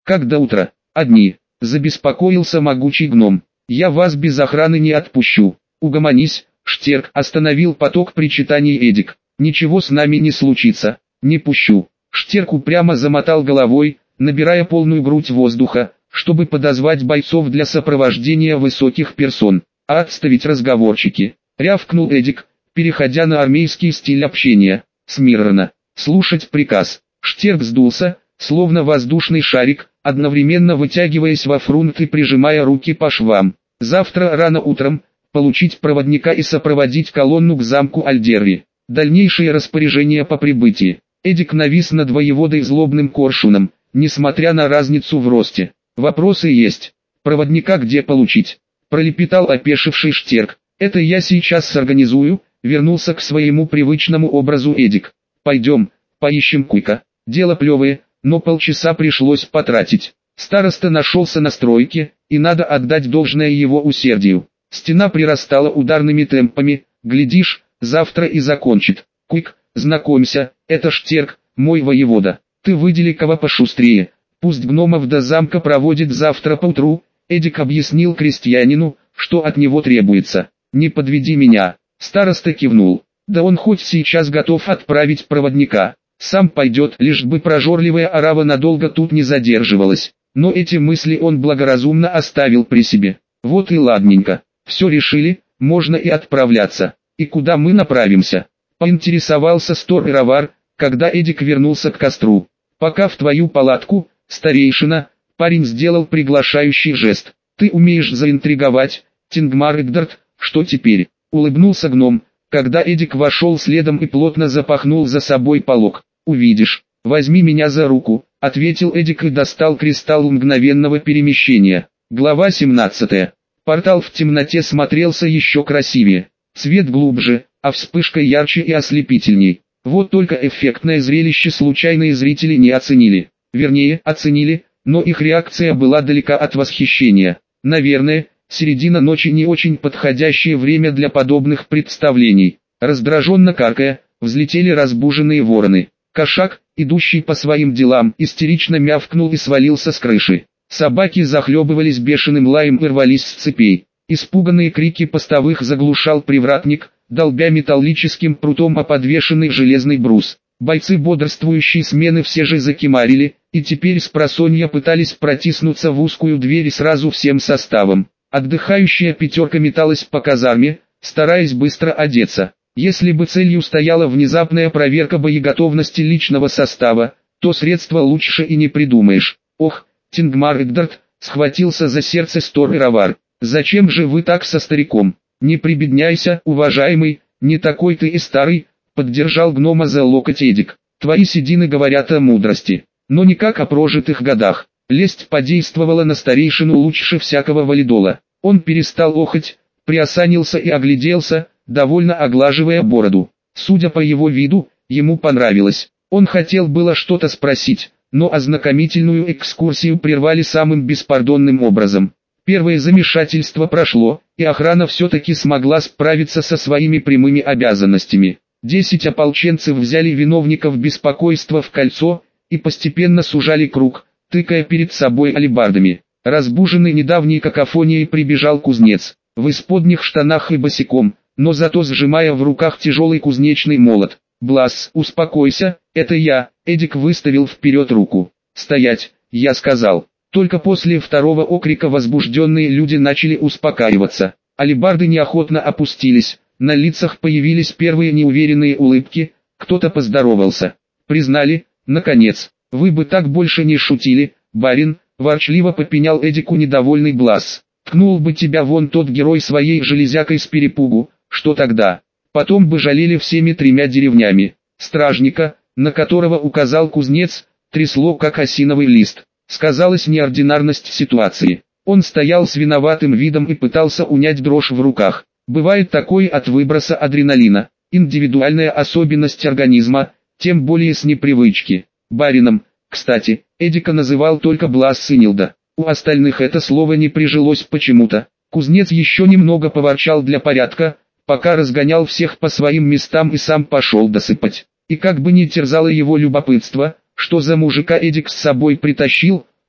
Как до утра? Одни. Забеспокоился могучий гном. Я вас без охраны не отпущу. Угомонись, Штерк, остановил поток причитаний Эдик. Ничего с нами не случится. Не пущу. Штерк упрямо замотал головой, набирая полную грудь воздуха, чтобы подозвать бойцов для сопровождения высоких персон. А отставить разговорчики, рявкнул Эдик, переходя на армейский стиль общения. Смирно. Слушать приказ. Штерк сдулся, словно воздушный шарик, одновременно вытягиваясь во фрунт и прижимая руки по швам. Завтра рано утром получить проводника и сопроводить колонну к замку Альдерри. Дальнейшие распоряжения по прибытии. Эдик навис над воеводой злобным коршуном, несмотря на разницу в росте. Вопросы есть. Проводника где получить? Пролепетал опешивший Штерк. Это я сейчас сорганизую, вернулся к своему привычному образу Эдик. Пойдем, поищем Куйка. Дело плевое, но полчаса пришлось потратить. Староста нашелся на стройке, и надо отдать должное его усердию. Стена прирастала ударными темпами, глядишь, завтра и закончит. Куйк, знакомься, это Штерк, мой воевода. Ты выдели кого пошустрее, пусть гномов до замка проводит завтра поутру. Эдик объяснил крестьянину, что от него требуется. Не подведи меня. Староста кивнул. Да он хоть сейчас готов отправить проводника. Сам пойдет, лишь бы прожорливая орава надолго тут не задерживалась. Но эти мысли он благоразумно оставил при себе. Вот и ладненько. Все решили, можно и отправляться. И куда мы направимся? Поинтересовался Стор-Ировар, когда Эдик вернулся к костру. Пока в твою палатку, старейшина. Парень сделал приглашающий жест. Ты умеешь заинтриговать, Тингмар Игдард, что теперь? Улыбнулся гном, когда Эдик вошел следом и плотно запахнул за собой полог. Увидишь, возьми меня за руку, ответил Эдик и достал кристалл мгновенного перемещения. Глава 17. Портал в темноте смотрелся еще красивее. Цвет глубже, а вспышка ярче и ослепительней. Вот только эффектное зрелище случайные зрители не оценили. Вернее, оценили, но их реакция была далека от восхищения. Наверное, середина ночи не очень подходящее время для подобных представлений. Раздраженно каркая, взлетели разбуженные вороны. Кошак, идущий по своим делам, истерично мявкнул и свалился с крыши. Собаки захлебывались бешеным лаем и рвались с цепей. Испуганные крики постовых заглушал привратник, долбя металлическим прутом о подвешенный железный брус. Бойцы бодрствующей смены все же закимарили, и теперь спросонья пытались протиснуться в узкую дверь сразу всем составом. Отдыхающая пятерка металась по казарме, стараясь быстро одеться. Если бы целью стояла внезапная проверка боеготовности личного состава, то средства лучше и не придумаешь. Ох, Тингмар Игдард, схватился за сердце Стор-Ировар. Зачем же вы так со стариком? Не прибедняйся, уважаемый, не такой ты и старый, поддержал гнома за локоть Эдик. Твои седины говорят о мудрости, но никак о прожитых годах. Лесть подействовала на старейшину лучше всякого валидола. Он перестал охать, приосанился и огляделся, довольно оглаживая бороду. Судя по его виду, ему понравилось. Он хотел было что-то спросить, но ознакомительную экскурсию прервали самым беспардонным образом. Первое замешательство прошло, и охрана все-таки смогла справиться со своими прямыми обязанностями. 10 ополченцев взяли виновников беспокойства в кольцо и постепенно сужали круг, тыкая перед собой алебардами. Разбуженный недавней какофонией прибежал кузнец, в исподних штанах и босиком, но зато сжимая в руках тяжелый кузнечный молот. «Блас, успокойся, это я», Эдик выставил вперед руку. «Стоять», я сказал. Только после второго окрика возбужденные люди начали успокаиваться. Алебарды неохотно опустились, на лицах появились первые неуверенные улыбки, кто-то поздоровался. «Признали, наконец, вы бы так больше не шутили, барин», ворчливо попенял Эдику недовольный Блас. «Ткнул бы тебя вон тот герой своей железякой с перепугу, что тогда? Потом бы жалели всеми 3 деревнями». Стражника, на которого указал кузнец, трясло как осиновый лист. Сказалась неординарность ситуации. Он стоял с виноватым видом и пытался унять дрожь в руках. Бывает такое от выброса адреналина, индивидуальная особенность организма, тем более с непривычки. Барином, кстати, Эдика называл только Блас Синилда. У остальных это слово не прижилось почему-то. Кузнец еще немного поворчал для порядка, пока разгонял всех по своим местам и сам пошел досыпать. И как бы ни терзало его любопытство, что за мужика Эдик с собой притащил,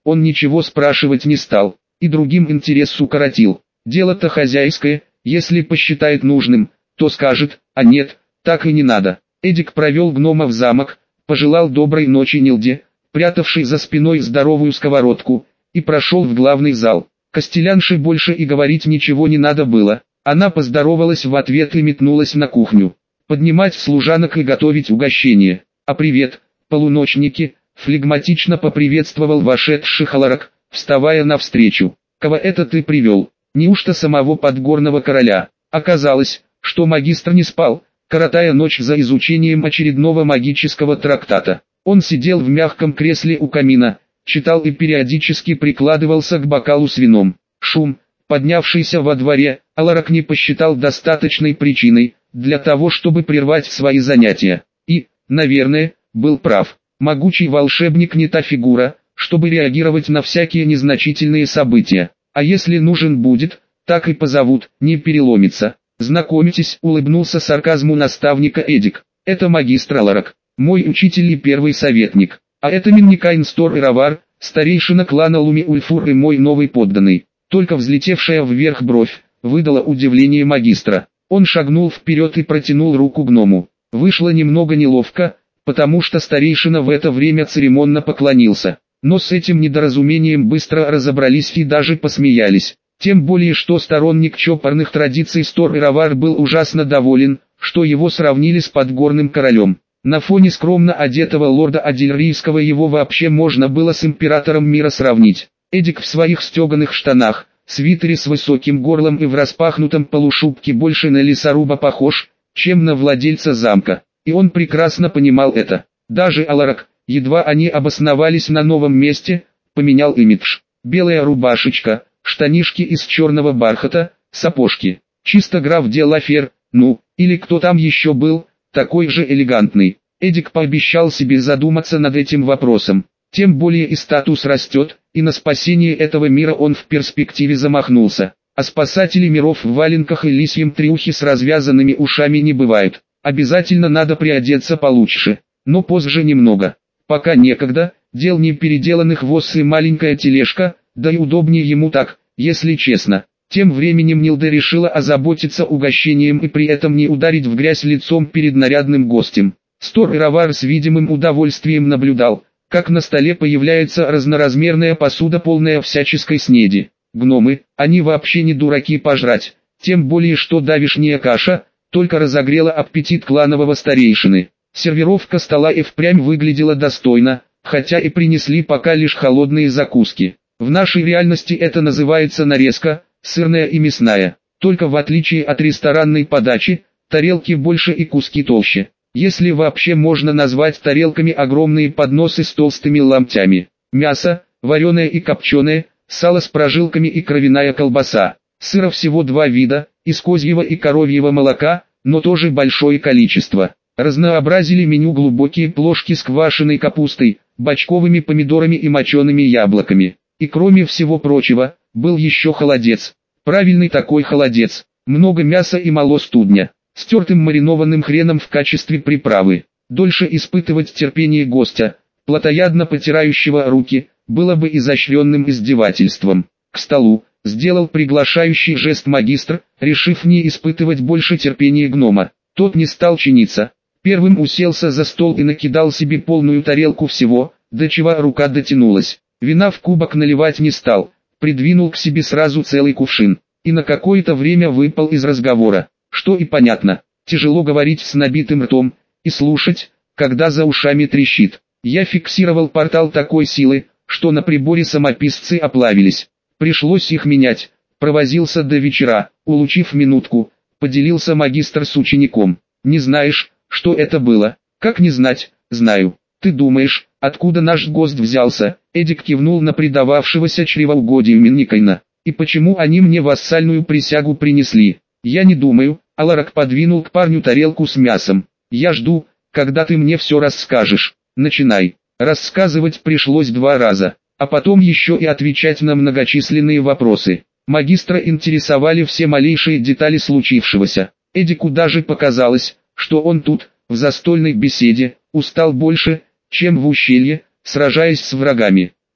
он ничего спрашивать не стал, и другим интерес укоротил. Дело-то хозяйское, если посчитает нужным, то скажет, а нет, так и не надо. Эдик провел гнома в замок, пожелал доброй ночи Нилде, прятавшей за спиной здоровую сковородку, и прошел в главный зал. Костелянше больше и говорить ничего не надо было. Она поздоровалась в ответ и метнулась на кухню. Поднимать служанок и готовить угощение. «А привет, полуночники!» — флегматично поприветствовал вошедших Аларак, вставая навстречу. «Кого это ты привел? Неужто самого подгорного короля?» Оказалось, что магистр не спал, коротая ночь за изучением очередного магического трактата. Он сидел в мягком кресле у камина, читал и периодически прикладывался к бокалу с вином. Шум, поднявшийся во дворе, Аларак не посчитал достаточной причиной для того, чтобы прервать свои занятия. И, наверное, был прав. Могучий волшебник не та фигура, чтобы реагировать на всякие незначительные события. А если нужен будет, так и позовут, не переломится. «Знакомитесь», — улыбнулся сарказму наставника Эдик. «Это магистр Аларак, мой учитель и первый советник. А это Минникайн Стор Иравар, старейшина клана Луми-Ульфур и мой новый подданный». Только взлетевшая вверх бровь выдала удивление магистра. Он шагнул вперед и протянул руку гному. Вышло немного неловко, потому что старейшина в это время церемонно поклонился. Но с этим недоразумением быстро разобрались и даже посмеялись. Тем более, что сторонник чопорных традиций Стор Иравар был ужасно доволен, что его сравнили с подгорным королем. На фоне скромно одетого лорда Адильрийского его вообще можно было с императором мира сравнить. Эдик в своих стеганых штанах, свитере с высоким горлом и в распахнутом полушубке больше на лесоруба похож, чем на владельца замка. И он прекрасно понимал это. Даже Аларак, едва они обосновались на новом месте, поменял имидж. Белая рубашечка, штанишки из черного бархата, сапожки. Чисто граф де Лафер, или кто там еще был, такой же элегантный. Эдик пообещал себе задуматься над этим вопросом. Тем более и статус растет, и на спасение этого мира он в перспективе замахнулся. А спасатели миров в валенках и лисьем трюхе с развязанными ушами не бывают. Обязательно надо приодеться получше, но позже немного. Пока некогда, дел не переделанных воз и маленькая тележка, да и удобнее ему так, если честно. Тем временем Нилда решила озаботиться угощением и при этом не ударить в грязь лицом перед нарядным гостем. Стор Иравар с видимым удовольствием наблюдал, как на столе появляется разноразмерная посуда, полная всяческой снеди. Гномы, они вообще не дураки пожрать, тем более что давишняя каша только разогрела аппетит кланового старейшины. Сервировка стола и впрямь выглядела достойно, хотя и принесли пока лишь холодные закуски. В нашей реальности это называется нарезка, сырная и мясная. Только в отличие от ресторанной подачи, тарелки больше и куски толще. Если вообще можно назвать тарелками огромные подносы с толстыми ломтями. Мясо, вареное и копченое, сало с прожилками и кровяная колбаса. Сыра всего два вида, из козьего и коровьего молока, но тоже большое количество. Разнообразили меню глубокие плошки с квашеной капустой, бочковыми помидорами и мочеными яблоками. И кроме всего прочего, был еще холодец. Правильный такой холодец. Много мяса и мало студня. С тертым маринованным хреном в качестве приправы. Дольше испытывать терпение гостя, плотоядно потирающего руки, было бы изощренным издевательством. К столу сделал приглашающий жест магистр, решив не испытывать больше терпения гнома. Тот не стал чиниться. Первым уселся за стол и накидал себе полную тарелку всего, до чего рука дотянулась. Вина в кубок наливать не стал, придвинул к себе сразу целый кувшин. И на какое-то время выпал из разговора. Что и понятно, тяжело говорить с набитым ртом и слушать, когда за ушами трещит. Я фиксировал портал такой силы, что на приборе самописцы оплавились. Пришлось их менять. Провозился до вечера, улучив минутку, поделился магистр с учеником. Не знаешь, что это было? Как не знать, знаю. Ты думаешь, откуда наш гость взялся? Эдик кивнул на предававшегося чревоугодию Минникайна. И почему они мне вассальную присягу принесли? Я не думаю. Аларак подвинул к парню тарелку с мясом. Я жду, когда ты мне все расскажешь. Начинай. Рассказывать пришлось 2 раза, а потом еще и отвечать на многочисленные вопросы. Магистра интересовали все малейшие детали случившегося. Эдику даже показалось, что он тут, в застольной беседе, устал больше, чем в ущелье, сражаясь с врагами.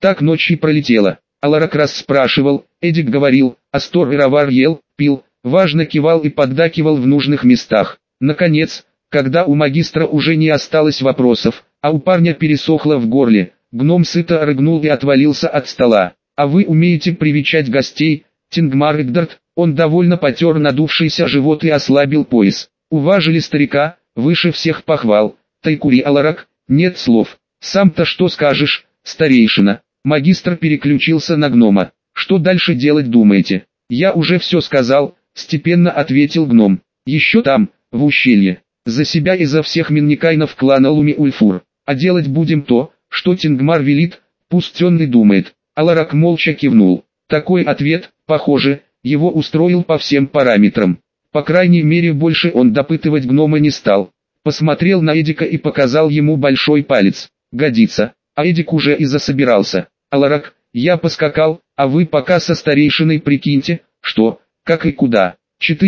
Так ночь и пролетела. Аларак раз спрашивал, Эдик говорил, Астор Ировар ел, пил, важно кивал и поддакивал в нужных местах. Наконец, когда у магистра уже не осталось вопросов, а у парня пересохло в горле, гном сыто рыгнул и отвалился от стола. «А вы умеете привечать гостей, Тингмар Игдарт?» Он довольно потер надувшийся живот и ослабил пояс. «Уважили старика, выше всех похвал. Тайкури Аларак, нет слов. Сам-то что скажешь, старейшина?» Магистр переключился на гнома. «Что дальше делать думаете?» «Я уже все сказал», степенно ответил гном. «Еще там, в ущелье. За себя и за всех минникайнов клана Луми-Ульфур. А делать будем то, что Тингмар велит, пусть он и думает». Аларак молча кивнул. Такой ответ, похоже, его устроил по всем параметрам. По крайней мере, больше он допытывать гнома не стал. Посмотрел на Эдика и показал ему большой палец. «Годится». А Эдик уже и засобирался. «Аларак, я поскакал, а вы пока со старейшиной прикиньте, что, как и куда.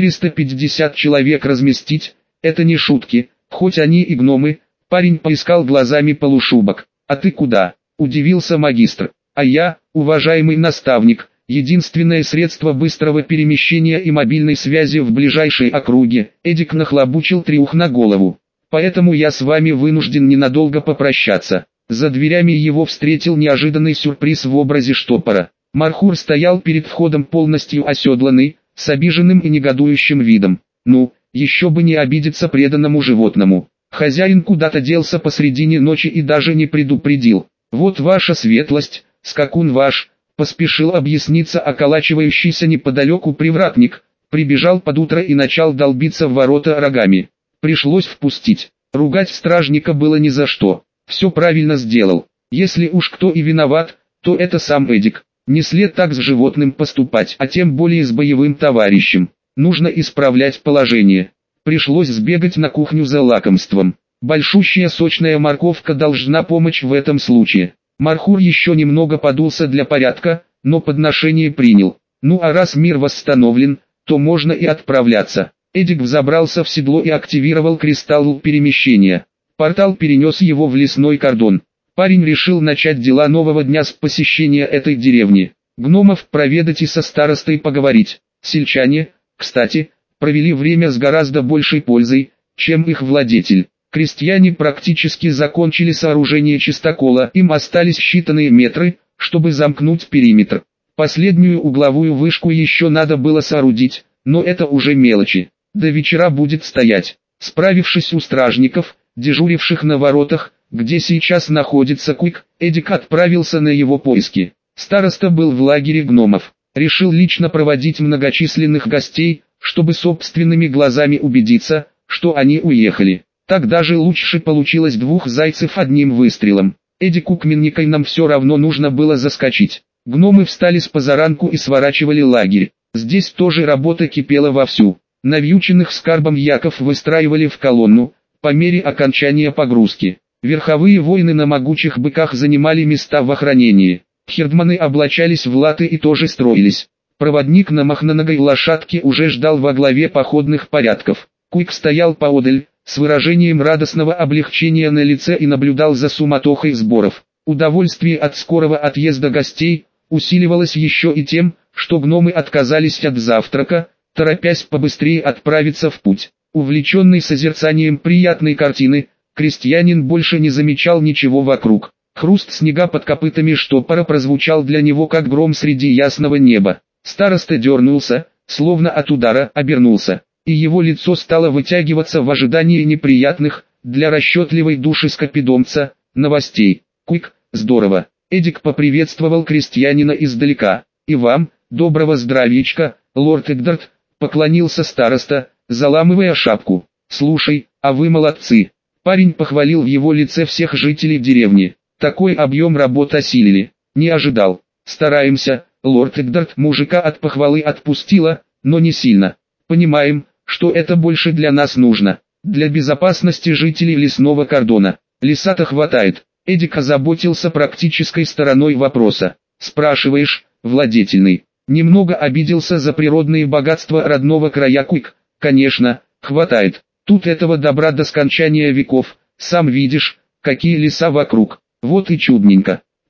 450 человек разместить, это не шутки, хоть они и гномы». Парень поискал глазами полушубок. «А ты куда?» – удивился магистр. «А я, уважаемый наставник, единственное средство быстрого перемещения и мобильной связи в ближайшей округе». Эдик нахлобучил трюх на голову. «Поэтому я с вами вынужден ненадолго попрощаться». За дверями его встретил неожиданный сюрприз в образе штопора. Мархур стоял перед входом полностью оседланный, с обиженным и негодующим видом. Ну, еще бы не обидеться преданному животному. Хозяин куда-то делся посредине ночи и даже не предупредил. «Вот ваша светлость, скакун ваш», поспешил объясниться околачивающийся неподалеку привратник, прибежал под утро и начал долбиться в ворота рогами. Пришлось впустить. Ругать стражника было ни за что. Все правильно сделал. Если уж кто и виноват, то это сам Эдик. Не след так с животным поступать, а тем более с боевым товарищем. Нужно исправлять положение. Пришлось сбегать на кухню за лакомством. Большущая сочная морковка должна помочь в этом случае. Мархур еще немного подулся для порядка, но подношение принял. Ну а раз мир восстановлен, то можно и отправляться. Эдик взобрался в седло и активировал кристалл перемещения. Портал перенес его в лесной кордон. Парень решил начать дела нового дня с посещения этой деревни. Гномов проведать и со старостой поговорить. Сельчане, кстати, провели время с гораздо большей пользой, чем их владетель. Крестьяне практически закончили сооружение чистокола, им остались считанные метры, чтобы замкнуть периметр. Последнюю угловую вышку еще надо было соорудить, но это уже мелочи. До вечера будет стоять. Справившись у стражников, дежуривших на воротах, где сейчас находится Куик, Эдик отправился на его поиски. Староста был в лагере гномов. Решил лично проводить многочисленных гостей, чтобы собственными глазами убедиться, что они уехали. Так даже лучше получилось двух зайцев одним выстрелом. Эдику к минникайнам все равно нужно было заскочить. Гномы встали с позаранку и сворачивали лагерь. Здесь тоже работа кипела вовсю. Навьюченных скарбом яков выстраивали в колонну, по мере окончания погрузки. Верховые воины на могучих быках занимали места в охранении. Хердманы облачались в латы и тоже строились. Проводник на мохноногой лошадке уже ждал во главе походных порядков. Куик стоял поодаль, с выражением радостного облегчения на лице и наблюдал за суматохой сборов. Удовольствие от скорого отъезда гостей усиливалось еще и тем, что гномы отказались от завтрака, торопясь побыстрее отправиться в путь. Увлеченный созерцанием приятной картины, крестьянин больше не замечал ничего вокруг. Хруст снега под копытами штопора прозвучал для него как гром среди ясного неба. Староста дернулся, словно от удара, обернулся, и его лицо стало вытягиваться в ожидании неприятных, для расчетливой души скопидомца, новостей. «Куик, здорово!» Эдик поприветствовал крестьянина издалека. «И вам, доброго здравичка, лорд Игдарт», поклонился староста, заламывая шапку. «Слушай, а вы молодцы!» Парень похвалил в его лице всех жителей деревни. «Такой объем работ осилили. Не ожидал. Стараемся». Лорд Игдарт мужика от похвалы отпустила, но не сильно. «Понимаем, что это больше для нас нужно. Для безопасности жителей лесного кордона. Леса-то хватает». Эдик озаботился практической стороной вопроса. «Спрашиваешь, владетельный?» Немного обиделся за природные богатства родного края Куик. «Конечно, хватает. Тут этого добра до скончания веков. Сам видишь, какие леса вокруг. Вот и чудненько.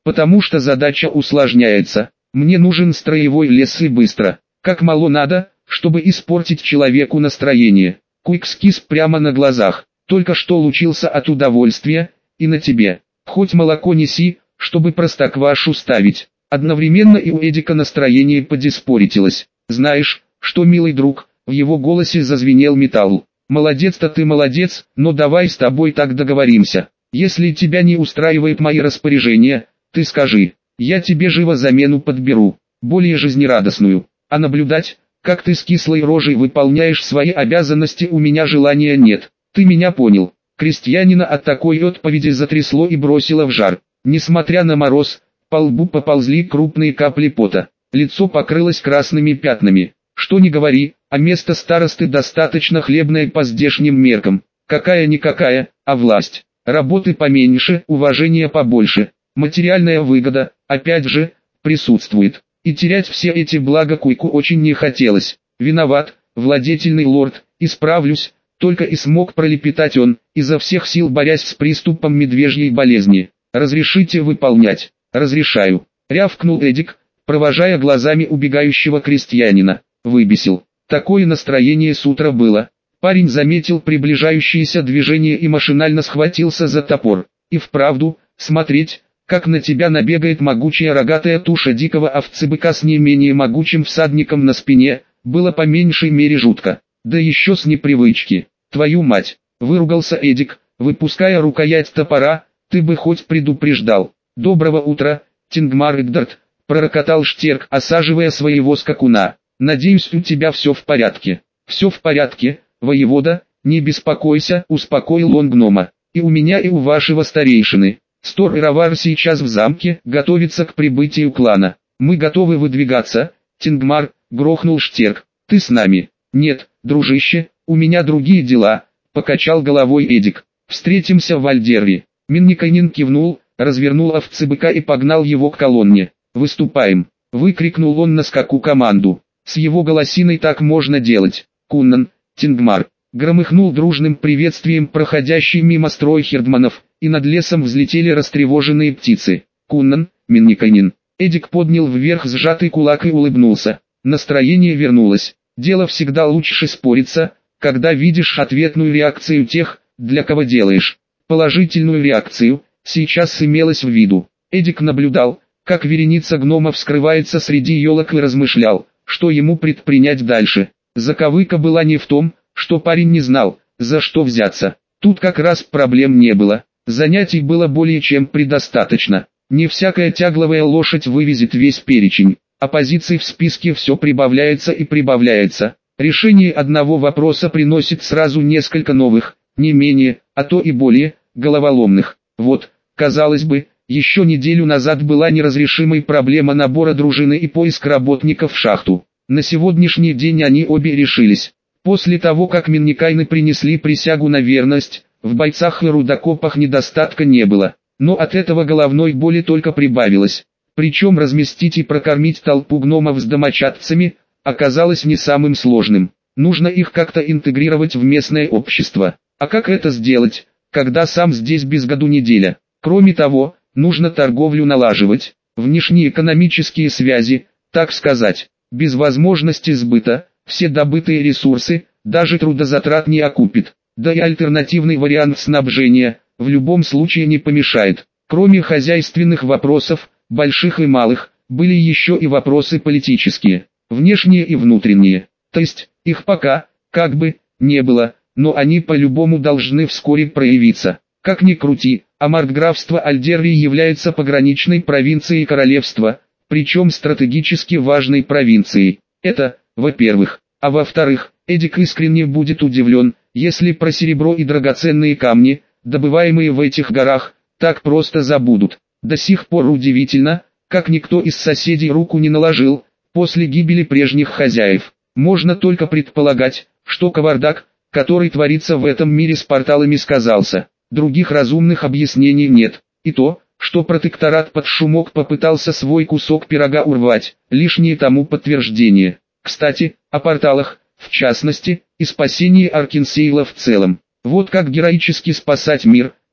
потому что задача усложняется. Мне нужен строевой лес и быстро. Как мало надо, чтобы испортить человеку настроение. Куикскис прямо на глазах. Только что лучился от удовольствия, и на тебе. Хоть молоко неси, чтобы простоквашу ставить. Одновременно и у Эдика настроение подиспоритилось. Знаешь, что, милый друг, в его голосе зазвенел металл. Молодец-то ты молодец, но давай с тобой так договоримся. Если тебя не устраивает мои распоряжения, ты скажи, я тебе живо замену подберу, более жизнерадостную. А наблюдать, как ты с кислой рожей выполняешь свои обязанности, у меня желания нет. Ты меня понял. Крестьянина от такой отповеди затрясло и бросило в жар. Несмотря на мороз, по лбу поползли крупные капли пота. Лицо покрылось красными пятнами. Что ни говори, а место старосты достаточно хлебное по здешним меркам. Какая-никакая, а власть. Работы поменьше, уважения побольше. Материальная выгода, опять же, присутствует. И терять все эти блага Куйку очень не хотелось. Виноват, владетельный лорд, исправлюсь, только и смог пролепетать он, изо всех сил борясь с приступом медвежьей болезни. «Разрешите выполнять?» «Разрешаю», — рявкнул Эдик, провожая глазами убегающего крестьянина. Выбесил. Такое настроение с утра было. Парень заметил приближающееся движение и машинально схватился за топор. И вправду, смотреть, как на тебя набегает могучая рогатая туша дикого овцебыка с не менее могучим всадником на спине, было по меньшей мере жутко. Да еще с непривычки. «Твою мать!» — выругался Эдик, выпуская рукоять топора, «ты бы хоть предупреждал». «Доброго утра, Тингмар Игдард», — пророкотал Штерк, осаживая своего скакуна. «Надеюсь, у тебя все в порядке». «Все в порядке, воевода, не беспокойся», — успокоил он гнома. «И у меня, и у вашего старейшины. Стор и Равар сейчас в замке, готовится к прибытию клана. Мы готовы выдвигаться». «Тингмар», — грохнул Штерк, — «ты с нами?» «Нет, дружище, у меня другие дела», — покачал головой Эдик. «Встретимся в Альдерре». Минниканин кивнул, развернул овцебыка и погнал его к колонне. «Выступаем!» — выкрикнул он на скаку команду. С его голосиной так можно делать. «Куннан, Тингмар!» Громыхнул дружным приветствием проходящий мимо строй хердманов, и над лесом взлетели растревоженные птицы. «Куннан, Минниканин!» Эдик поднял вверх сжатый кулак и улыбнулся. Настроение вернулось. Дело всегда лучше спориться, когда видишь ответную реакцию тех, для кого делаешь. Положительную реакцию сейчас имелось в виду. Эдик наблюдал, как вереница гномов скрывается среди елок, и размышлял, что ему предпринять дальше. Заковыка была не в том, что парень не знал, за что взяться. Тут как раз проблем не было. Занятий было более чем предостаточно. Не всякая тягловая лошадь вывезет весь перечень, а позиций в списке все прибавляется и прибавляется. Решение одного вопроса приносит сразу несколько новых, не менее, а то и более, головоломных. Вот, казалось бы, еще неделю назад была неразрешимой проблема набора дружины и поиск работников в шахту. На сегодняшний день они обе решились. После того, как Минникайны принесли присягу на верность, в бойцах и рудокопах недостатка не было. Но от этого головной боли только прибавилось. Причем разместить и прокормить толпу гномов с домочадцами оказалось не самым сложным. Нужно их как-то интегрировать в местное общество. А как это сделать, когда сам здесь без году неделя? Кроме того, нужно торговлю налаживать, внешнеэкономические связи, так сказать. Без возможности сбыта, все добытые ресурсы, даже трудозатрат не окупит. Да и альтернативный вариант снабжения, в любом случае не помешает. Кроме хозяйственных вопросов, больших и малых, были еще и вопросы политические, внешние и внутренние. То есть, их пока, как бы, не было, но они по-любому должны вскоре проявиться. Как ни крути, а маркграфство Альдерри является пограничной провинцией королевства, причем стратегически важной провинцией. Это, во-первых. А во-вторых, Эдик искренне будет удивлен, если про серебро и драгоценные камни, добываемые в этих горах, так просто забудут. До сих пор удивительно, как никто из соседей руку не наложил, после гибели прежних хозяев. Можно только предполагать, что кавардак, который творится в этом мире с порталами, сказался. Других разумных объяснений нет. И то, что протекторат под шумок попытался свой кусок пирога урвать, лишнее тому подтверждение. Кстати, о порталах, в частности, и спасении Аркенсейла в целом. Вот как героически спасать мир,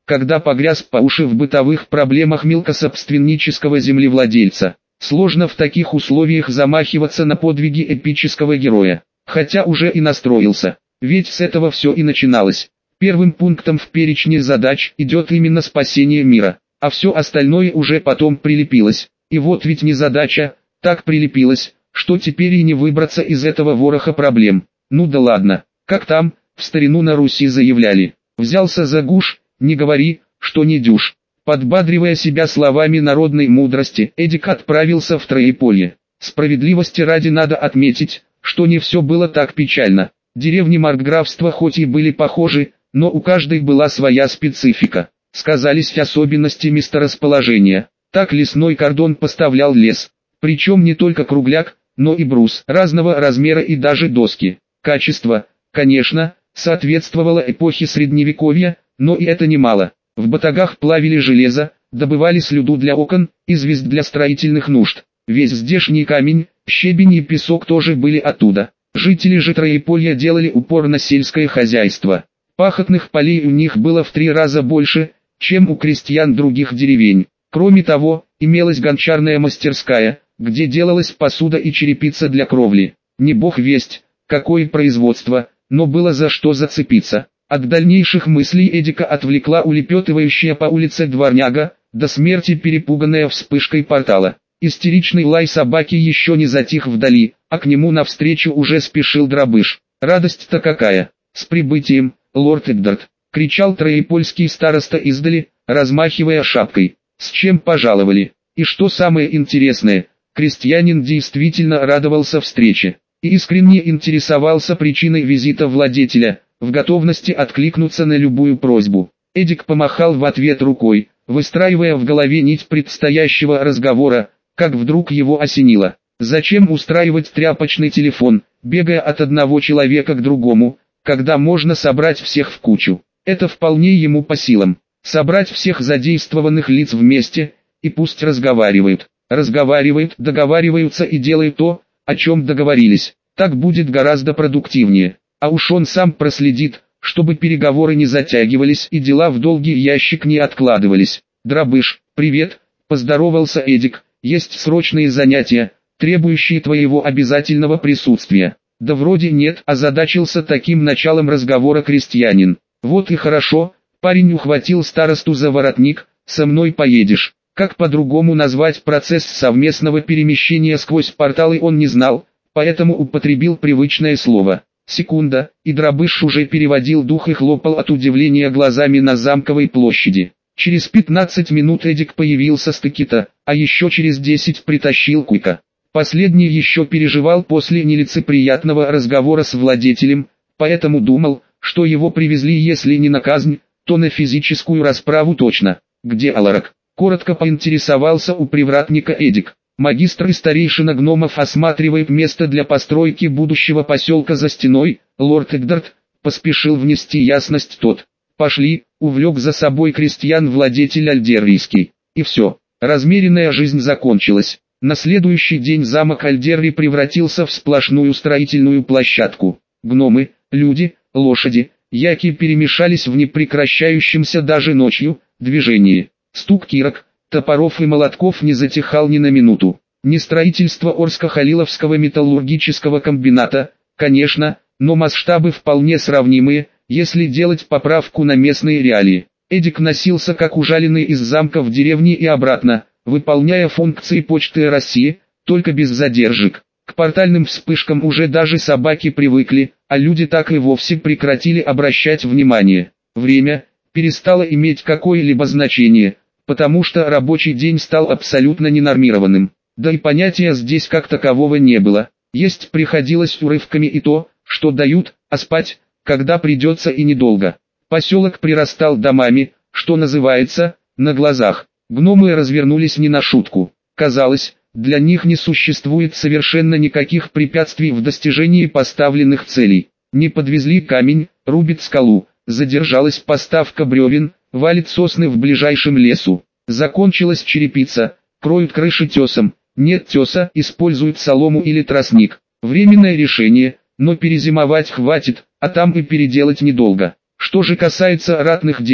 когда погряз по уши в бытовых проблемах мелкособственнического землевладельца. Сложно в таких условиях замахиваться на подвиги эпического героя, хотя уже и настроился, ведь с этого все и начиналось. Первым пунктом в перечне задач идет именно спасение мира, а все остальное уже потом прилепилось. И вот ведь не задача, так прилепилось, что теперь и не выбраться из этого вороха проблем. Ну да ладно, как там, в старину на Руси заявляли, взялся за гуш, не говори, что не дюж. Подбадривая себя словами народной мудрости, Эдик отправился в Троеполье. Справедливости ради надо отметить, что не все было так печально. Деревни маркграфства хоть и были похожи, но у каждой была своя специфика. Сказались особенности месторасположения. Так лесной кордон поставлял лес, причем не только кругляк, но и брус разного размера и даже доски. Качество, конечно, соответствовало эпохе Средневековья, но и это немало. В батагах плавили железо, добывали слюду для окон, известь для строительных нужд. Весь здешний камень, щебень и песок тоже были оттуда. Жители же Троеполья делали упор на сельское хозяйство. Пахотных полей у них было в 3 раза больше, чем у крестьян других деревень. Кроме того, имелась гончарная мастерская, где делалась посуда и черепица для кровли. Не бог весть, какое производство, но было за что зацепиться. От дальнейших мыслей Эдика отвлекла улепетывающая по улице дворняга, до смерти перепуганная вспышкой портала. Истеричный лай собаки еще не затих вдали, а к нему навстречу уже спешил Дробыш. Радость-то какая! С прибытием, лорд Эддард! Кричал троепольский староста издали, размахивая шапкой. С чем пожаловали? И что самое интересное, крестьянин действительно радовался встрече и искренне интересовался причиной визита владетеля, в готовности откликнуться на любую просьбу. Эдик помахал в ответ рукой, выстраивая в голове нить предстоящего разговора, как вдруг его осенило. Зачем устраивать тряпочный телефон, бегая от одного человека к другому, когда можно собрать всех в кучу? Это вполне ему по силам. Собрать всех задействованных лиц вместе, и пусть разговаривают. Разговаривают, договариваются и делают то, о чем договорились. Так будет гораздо продуктивнее. А уж он сам проследит, чтобы переговоры не затягивались и дела в долгий ящик не откладывались. «Дробыш, привет», — поздоровался Эдик, — «есть срочные занятия, требующие твоего обязательного присутствия». «Да вроде нет», — озадачился таким началом разговора крестьянин. «Вот и хорошо», — парень ухватил старосту за воротник, — «со мной поедешь». Как по-другому назвать процесс совместного перемещения сквозь порталы он не знал, поэтому употребил привычное слово. Секунда, и Дробыш уже переводил дух и хлопал от удивления глазами на Замковой площади. Через 15 минут Эдик появился с Текита, а еще через 10 притащил Куйка. Последний еще переживал после нелицеприятного разговора с владетелем, поэтому думал, что его привезли если не на казнь, то на физическую расправу точно. «Где Аларак?» — коротко поинтересовался у привратника Эдик. «Магистр и старейшина гномов осматривает место для постройки будущего поселка за стеной, лорд Эддард», — поспешил внести ясность тот. «Пошли», — увлек за собой крестьян владетель Альдеррийский. И все, размеренная жизнь закончилась. На следующий день замок Альдерри превратился в сплошную строительную площадку. Гномы, люди, лошади, яки перемешались в непрекращающемся даже ночью движении. Стук кирок, топоров и молотков не затихал ни на минуту. Не строительство Орско-Халиловского металлургического комбината, конечно, но масштабы вполне сравнимые, если делать поправку на местные реалии. Эдик носился как ужаленный из замка в деревне и обратно, выполняя функции почты России, только без задержек. К портальным вспышкам уже даже собаки привыкли, а люди так и вовсе прекратили обращать внимание. Время перестало иметь какое-либо значение, потому что рабочий день стал абсолютно ненормированным. Да и понятия здесь как такового не было. Есть приходилось урывками и то, что дают, а спать, когда придется и недолго. Поселок прирастал домами, что называется, на глазах. Гномы развернулись не на шутку. Казалось, для них не существует совершенно никаких препятствий в достижении поставленных целей. Не подвезли камень, рубит скалу, задержалась поставка бревен, валит сосны в ближайшем лесу. Закончилась черепица, кроют крыши тесом. Нет теса, используют солому или тростник. Временное решение, но перезимовать хватит, а там и переделать недолго. Что же касается ратных дел,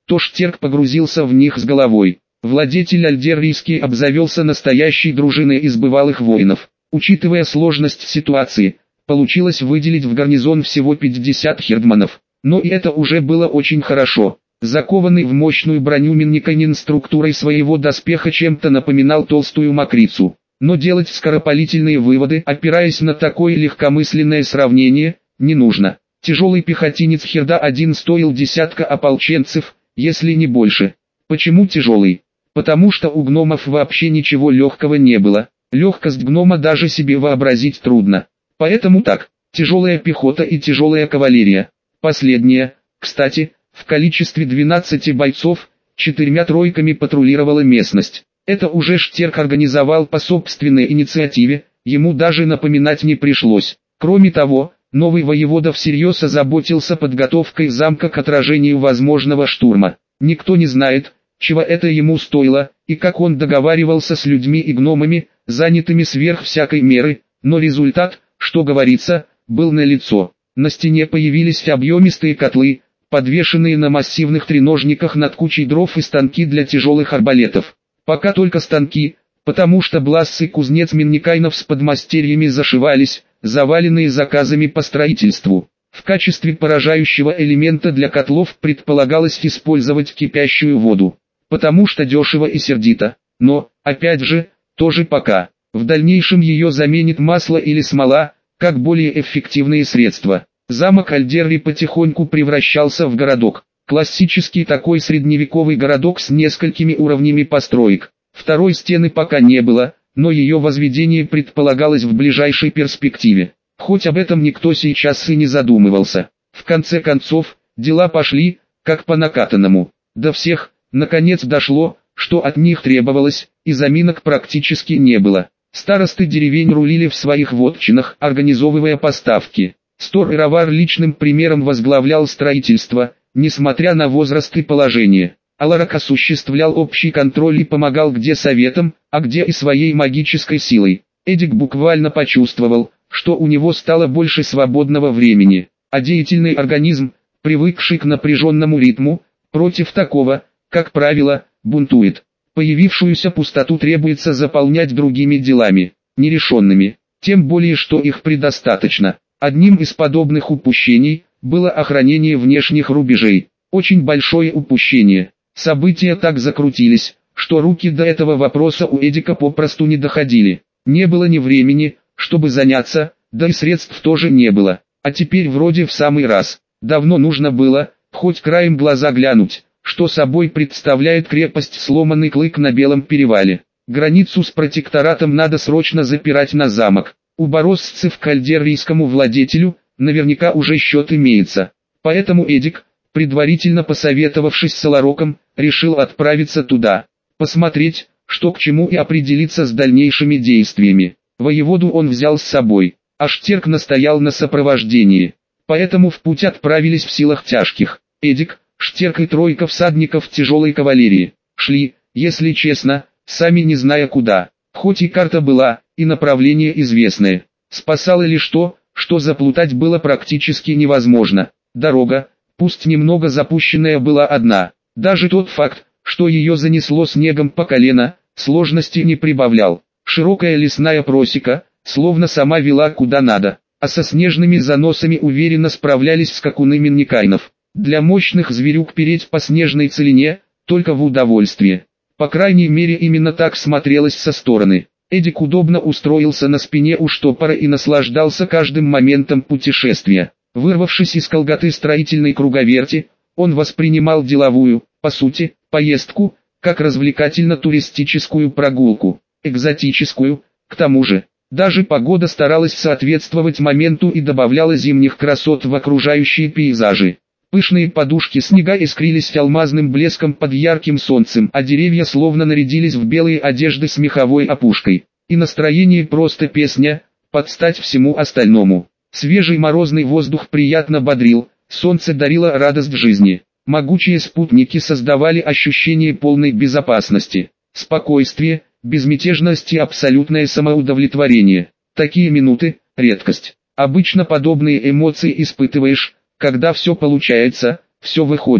то Штерк погрузился в них с головой. Владетель Альдеррийский обзавелся настоящей дружиной из бывалых воинов. Учитывая сложность ситуации, получилось выделить в гарнизон всего 50 хирдманов. Но и это уже было очень хорошо. Закованный в мощную броню Минниканин структурой своего доспеха чем-то напоминал толстую мокрицу. Но делать скоропалительные выводы, опираясь на такое легкомысленное сравнение, не нужно. Тяжелый пехотинец Хирда-1 стоил десятка ополченцев, если не больше. Почему тяжелый? Потому что у гномов вообще ничего легкого не было. Легкость гнома даже себе вообразить трудно. Поэтому так, тяжелая пехота и тяжелая кавалерия. Последняя, кстати, в количестве 12 бойцов, 4 тройками патрулировала местность. Это уже Штерк организовал по собственной инициативе, ему даже напоминать не пришлось. Кроме того, новый воевода всерьез озаботился подготовкой замка к отражению возможного штурма. Никто не знает, чего это ему стоило, и как он договаривался с людьми и гномами, занятыми сверх всякой меры, но результат, что говорится, был налицо. На стене появились объемистые котлы, подвешенные на массивных треножниках над кучей дров и станки для тяжелых арбалетов. Пока только станки, потому что Бласс и кузнец Минникайнов с подмастерьями зашивались, заваленные заказами по строительству. В качестве поражающего элемента для котлов предполагалось использовать кипящую воду, потому что дешево и сердито, но, опять же, тоже пока. В дальнейшем ее заменит масло или смола, как более эффективные средства. Замок Альдерри потихоньку превращался в городок. Классический такой средневековый городок с несколькими уровнями построек. Второй стены пока не было, но ее возведение предполагалось в ближайшей перспективе. Хоть об этом никто сейчас и не задумывался. В конце концов, дела пошли, как по накатанному. До всех, наконец дошло, что от них требовалось, и заминок практически не было. Старосты деревень рулили в своих вотчинах, организовывая поставки. Стор Иравар личным примером возглавлял строительство, несмотря на возраст и положение. Аларак осуществлял общий контроль и помогал где советом, а где и своей магической силой. Эдик буквально почувствовал, что у него стало больше свободного времени, а деятельный организм, привыкший к напряженному ритму, против такого, как правило, бунтует. Появившуюся пустоту требуется заполнять другими делами, нерешенными, тем более что их предостаточно. Одним из подобных упущений было охранение внешних рубежей. Очень большое упущение. События так закрутились, что руки до этого вопроса у Эдика попросту не доходили. Не было ни времени, чтобы заняться, да и средств тоже не было. А теперь вроде в самый раз. Давно нужно было, хоть краем глаза глянуть, что собой представляет крепость Сломанный Клык на Белом перевале. Границу с протекторатом надо срочно запирать на замок. У бороздцев к альдеррийскому владетелю, наверняка уже счет имеется. Поэтому Эдик, предварительно посоветовавшись с Алароком, решил отправиться туда, посмотреть, что к чему и определиться с дальнейшими действиями. Воеводу он взял с собой, а Штерк настоял на сопровождении. Поэтому в путь отправились в силах тяжких. Эдик, Штерк и тройка всадников тяжелой кавалерии. Шли, если честно, сами не зная куда. Хоть и карта была, и направление известное. Спасало лишь то, что заплутать было практически невозможно. Дорога, пусть немного запущенная, была одна. Даже тот факт, что ее занесло снегом по колено, сложности не прибавлял. Широкая лесная просека, словно сама вела куда надо, а со снежными заносами уверенно справлялись скакуны Минникайнов. Для мощных зверюк переть по снежной целине, только в удовольствие. По крайней мере именно так смотрелось со стороны. Эдик удобно устроился на спине у штопора и наслаждался каждым моментом путешествия. Вырвавшись из колготы строительной круговерти, он воспринимал деловую, по сути, поездку, как развлекательно-туристическую прогулку, экзотическую, к тому же. Даже погода старалась соответствовать моменту и добавляла зимних красот в окружающие пейзажи. Пышные подушки снега искрились алмазным блеском под ярким солнцем, а деревья словно нарядились в белые одежды с меховой опушкой. И настроение просто песня, под стать всему остальному. Свежий морозный воздух приятно бодрил, солнце дарило радость жизни. Могучие спутники создавали ощущение полной безопасности, спокойствия, безмятежности и абсолютное самоудовлетворение. Такие минуты – редкость. Обычно подобные эмоции испытываешь, когда все получается, все выходит.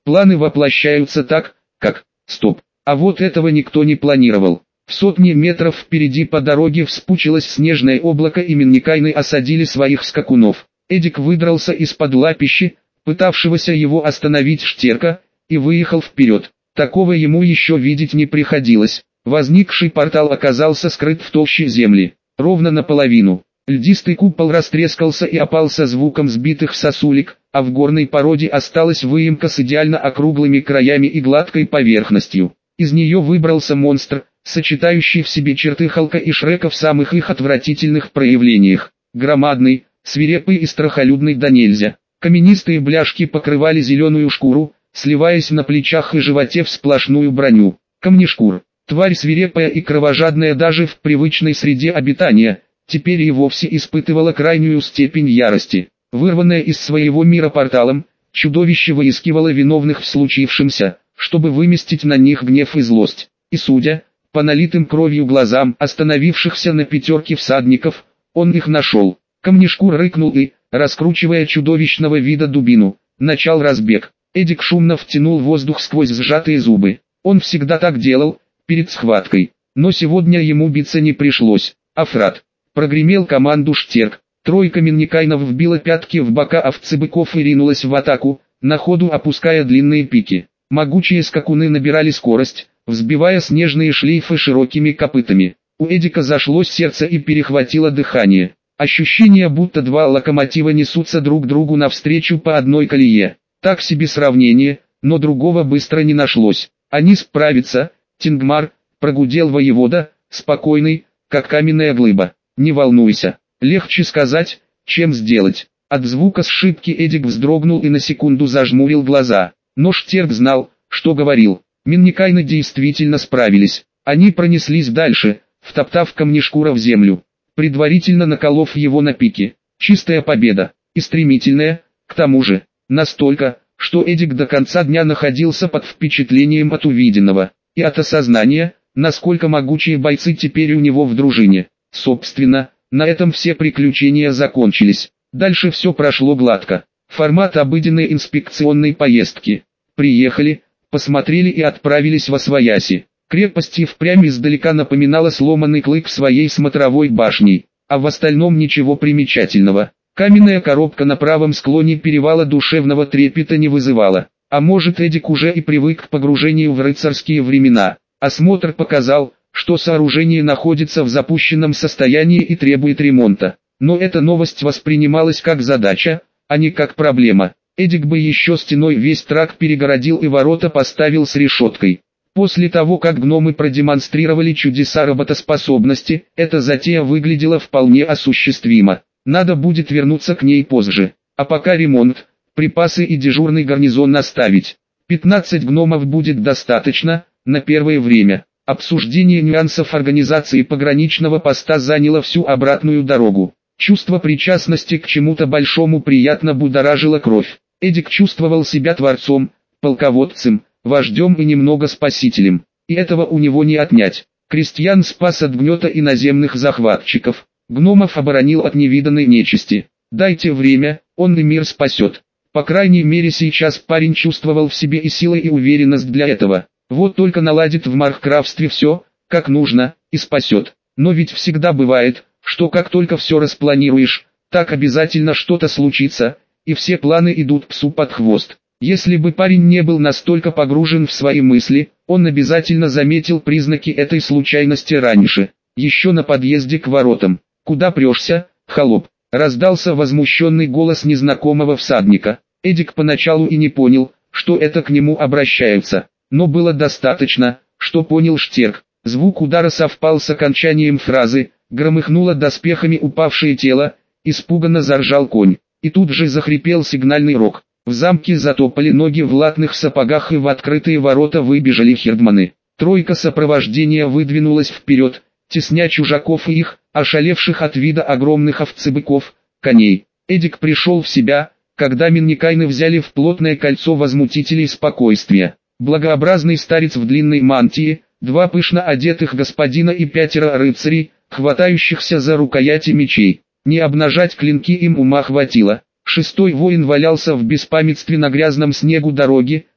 Планы воплощаются так, как... Стоп. А вот этого никто не планировал. В сотни метров впереди по дороге вспучилось снежное облако, и Минникайны осадили своих скакунов. Эдик выдрался из-под лапищи, пытавшегося его остановить Штерка, и выехал вперед. Такого ему еще видеть не приходилось. Возникший портал оказался скрыт в толще земли, ровно наполовину. Льдистый купол растрескался и опал со звуком сбитых сосулек, а в горной породе осталась выемка с идеально округлыми краями и гладкой поверхностью. Из нее выбрался монстр, сочетающий в себе черты Халка и Шрека в самых их отвратительных проявлениях. Громадный, свирепый и страхолюдный до нельзя. Каменистые бляшки покрывали зеленую шкуру, сливаясь на плечах и животе в сплошную броню. Камнешкур. Тварь свирепая и кровожадная даже в привычной среде обитания, теперь и вовсе испытывала крайнюю степень ярости. Вырванное из своего мира порталом, чудовище выискивало виновных в случившемся, чтобы выместить на них гнев и злость. И судя по налитым кровью глазам остановившихся на пятерке всадников, он их нашел. Камнешкур рыкнул и, раскручивая чудовищного вида дубину, начал разбег. Эдик шумно втянул воздух сквозь сжатые зубы. Он всегда так делал, перед схваткой. Но сегодня ему биться не пришлось. Афрат. Прогремел команду Штерк. Тройка Минникайнов вбила пятки в бока овцебыков и ринулась в атаку, на ходу опуская длинные пики. Могучие скакуны набирали скорость, взбивая снежные шлейфы широкими копытами. У Эдика зашлось сердце и перехватило дыхание. Ощущение, будто два локомотива несутся друг другу навстречу по одной колее. Так себе сравнение, но другого быстро не нашлось. Они справятся, Тингмар, прогудел воевода, спокойный, как каменная глыба. Не волнуйся, легче сказать, чем сделать. От звука сшибки Эдик вздрогнул и на секунду зажмурил глаза. Но Штерк знал, что говорил. Минникайны действительно справились. Они пронеслись дальше, втоптав Камнешкура в землю, предварительно наколов его на пике. Чистая победа, и стремительная, к тому же, настолько, что Эдик до конца дня находился под впечатлением от увиденного, и от осознания, насколько могучие бойцы теперь у него в дружине. Собственно, на этом все приключения закончились. Дальше все прошло гладко. Формат обыденной инспекционной поездки. Приехали, посмотрели и отправились восвояси. Крепость и впрямь издалека напоминала сломанный клык своей смотровой башней, а в остальном ничего примечательного. Каменная коробка на правом склоне перевала душевного трепета не вызывала. А может, Эдик уже и привык к погружению в рыцарские времена. Осмотр показал, что сооружение находится в запущенном состоянии и требует ремонта. Но эта новость воспринималась как задача, а не как проблема. Эдик бы еще стеной весь тракт перегородил и ворота поставил с решеткой. После того, как гномы продемонстрировали чудеса работоспособности, эта затея выглядела вполне осуществимо. Надо будет вернуться к ней позже. А пока ремонт, припасы и дежурный гарнизон оставить. 15 гномов будет достаточно, на первое время. Обсуждение нюансов организации пограничного поста заняло всю обратную дорогу. Чувство причастности к чему-то большому приятно будоражило кровь. Эдик чувствовал себя творцом, полководцем, вождем и немного спасителем. И этого у него не отнять. Крестьян спас от гнета иноземных захватчиков. Гномов оборонил от невиданной нечисти. Дайте время, он и мир спасет. По крайней мере сейчас парень чувствовал в себе и силы, и уверенность для этого. Вот только наладит в марккрафтстве все, как нужно, и спасет. Но ведь всегда бывает, что как только все распланируешь, так обязательно что-то случится, и все планы идут псу под хвост. Если бы парень не был настолько погружен в свои мысли, он обязательно заметил признаки этой случайности раньше, еще на подъезде к воротам. «Куда прешься, холоп?» — раздался возмущенный голос незнакомого всадника. Эдик поначалу и не понял, что это к нему обращаются, но было достаточно, что понял Штерк. Звук удара совпал с окончанием фразы, громыхнуло доспехами упавшее тело, испуганно заржал конь, и тут же захрипел сигнальный рог. В замке затопали ноги в латных сапогах, и в открытые ворота выбежали хердманы. Тройка сопровождения выдвинулась вперед, тесня чужаков и их, ошалевших от вида огромных овцебыков, коней. Эдик пришел в себя, когда Минникайны взяли в плотное кольцо возмутителей спокойствия. Благообразный старец в длинной мантии, два пышно одетых господина и 5 рыцарей, хватающихся за рукояти мечей. Не обнажать клинки им ума хватило. 6-й воин валялся в беспамятстве на грязном снегу дороги,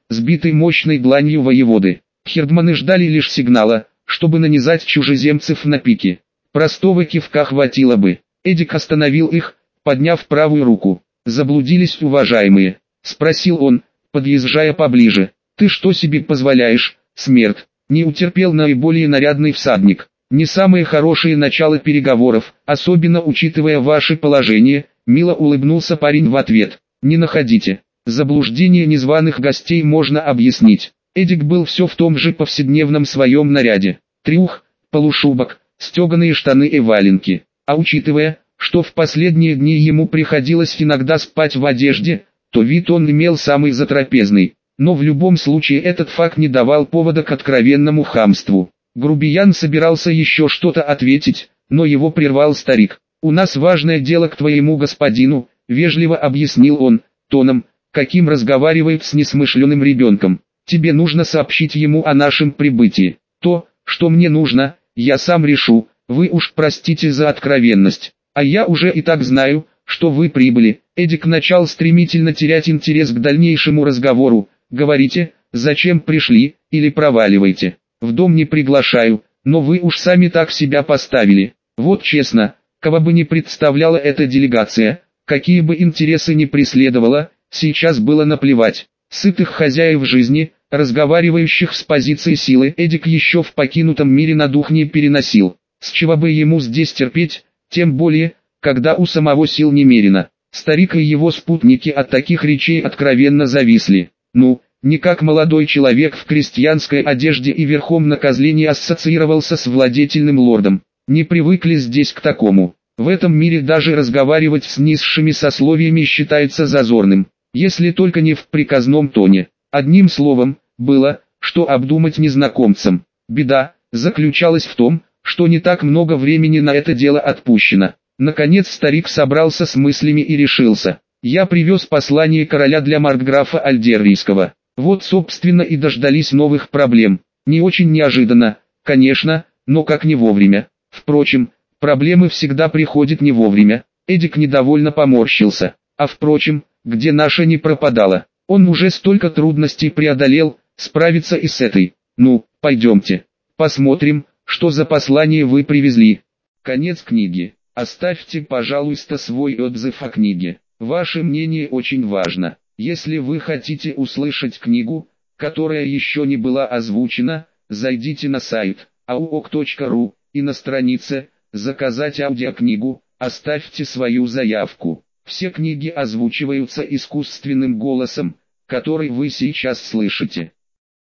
сбитый мощной дланью воеводы. Хердманы ждали лишь сигнала, чтобы нанизать чужеземцев на пики. Простого кивка хватило бы. Эдик остановил их, подняв правую руку. «Заблудились, уважаемые?» — спросил он, подъезжая поближе. «Ты что себе позволяешь, смерть?» — не утерпел наиболее нарядный всадник. «Не самое хорошее начало переговоров, особенно учитывая ваше положение», — мило улыбнулся парень в ответ. «Не находите. Заблуждение незваных гостей можно объяснить». Эдик был все в том же повседневном своем наряде. Трюх, полушубок, стеганые штаны и валенки. А учитывая, что в последние дни ему приходилось иногда спать в одежде, то вид он имел самый затрапезный. Но в любом случае этот факт не давал повода к откровенному хамству. Грубиян собирался еще что-то ответить, но его прервал старик. «У нас важное дело к твоему господину», — вежливо объяснил он, тоном, каким разговаривает с несмышленым ребенком. «Тебе нужно сообщить ему о нашем прибытии. То, что мне нужно, я сам решу, вы уж простите за откровенность. А я уже и так знаю, что вы прибыли». Эдик начал стремительно терять интерес к дальнейшему разговору. «Говорите, зачем пришли, или проваливайте. В дом не приглашаю, но вы уж сами так себя поставили. Вот честно, кого бы ни представляла эта делегация, какие бы интересы ни преследовала, сейчас было наплевать. Сытых хозяев жизни, разговаривающих с позиции силы, Эдик еще в покинутом мире на дух не переносил. С чего бы ему здесь терпеть, тем более, когда у самого сил немерено. Старик и его спутники от таких речей откровенно зависли. Ну, не как молодой человек в крестьянской одежде и верхом на козле не ассоциировался с владетельным лордом. Не привыкли здесь к такому. В этом мире даже разговаривать с низшими сословиями считается зазорным, если только не в приказном тоне. Одним словом, было, что обдумать незнакомцам. Беда заключалась в том, что не так много времени на это дело отпущено. Наконец старик собрался с мыслями и решился. «Я привез послание короля для маркграфа Альдеррийского. Вот собственно и дождались новых проблем. Не очень неожиданно, конечно, но как не вовремя. Впрочем, проблемы всегда приходят не вовремя». Эдик недовольно поморщился. «А впрочем, где наша не пропадала? Он уже столько трудностей преодолел, справится и с этой. Ну, пойдемте. Посмотрим, что за послание вы привезли». Конец книги. Оставьте, пожалуйста, свой отзыв о книге. Ваше мнение очень важно. Если вы хотите услышать книгу, которая еще не была озвучена, зайдите на сайт auok.ru и на странице «Заказать аудиокнигу» оставьте свою заявку. Все книги озвучиваются искусственным голосом, который вы сейчас слышите.